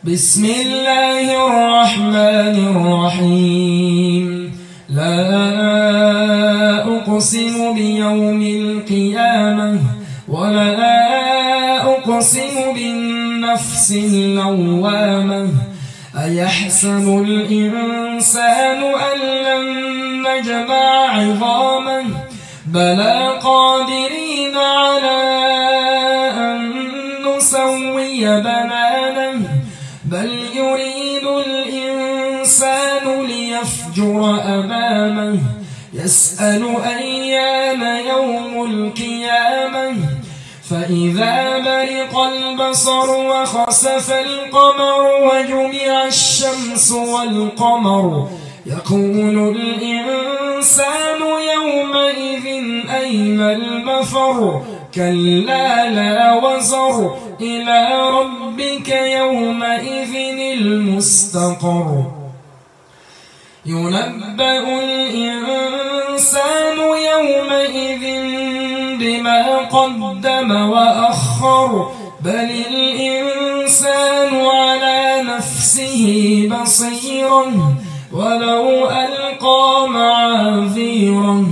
بسم الله الرحمن الرحيم لا أقسم بيوم القيامة ولا أقسم بالنفس اللوامة أيحسب الإنسان أن لن نجمع عظامه بلى قادرين على أن نسوي بنانه بل يريد الإنسان ليفجر أمامه يسأل أيان يوم القيامة فإذا برق البصر وخسف القمر وجمع الشمس والقمر يقول الإنسان يومئذ أين المفر كلا لا وزر إلى ربك يومئذ المستقر ينبأ الإنسان يومئذ بما قدم وأخر بل الإنسان على نفسه بصيرا ولو ألقى معاذيرا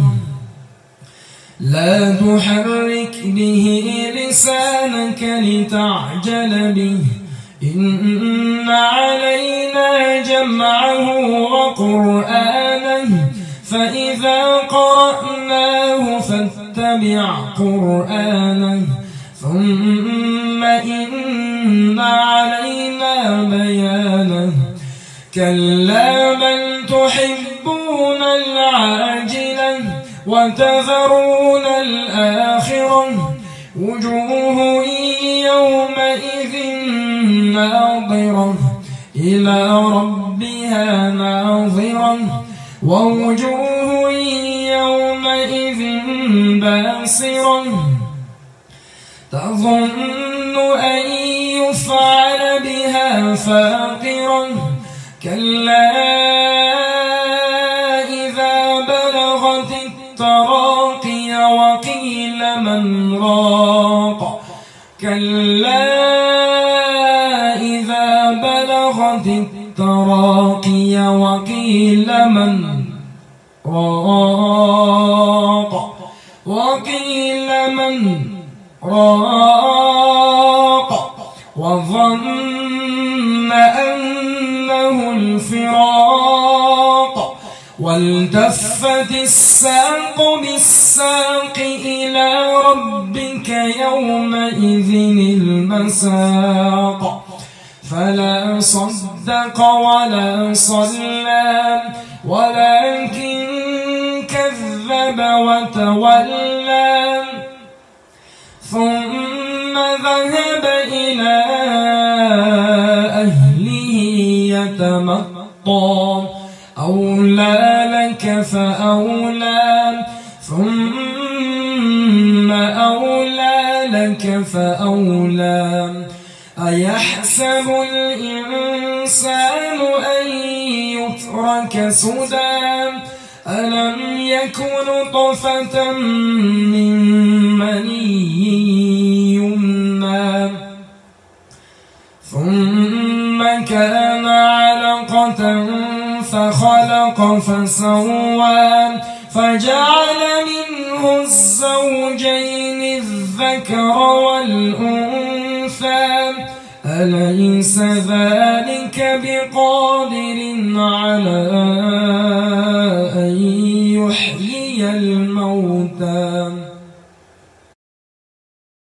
لا تحرك به لسانك لتعجل به إن علينا جمعه وقرآنه فإذا قرأناه فاتبع قرآنه ثم إن علينا بيانه كلا بل تحبون العاجلة وتذرون الآخرة وجوه يومئذ ناظرة إلى ربها ناظرة ووجوه يومئذ باسرة تظن أن يفعل بها فاقرة كلا إذا بلغت التراقي وقيل من راق كلا إذا بلغت التراقي وقيل من راق وظن أنه الفراق والتفت الساق بالساق إلى ربك يومئذ المساق فلا صدق ولا صلى ولكن كذب وتولى ثم ذهب إلى أهله يتمطى أولى لك فأولى ثم أولى لك فأولى أيحسب الإنسان أن يترك سدى ألم يكن طفة من مني يمنى ثم كان علقة فخلق فسوى فجعل منه الزوجين الذكر والأنثى أليس ذلك بقادر على أن يحيي الموتى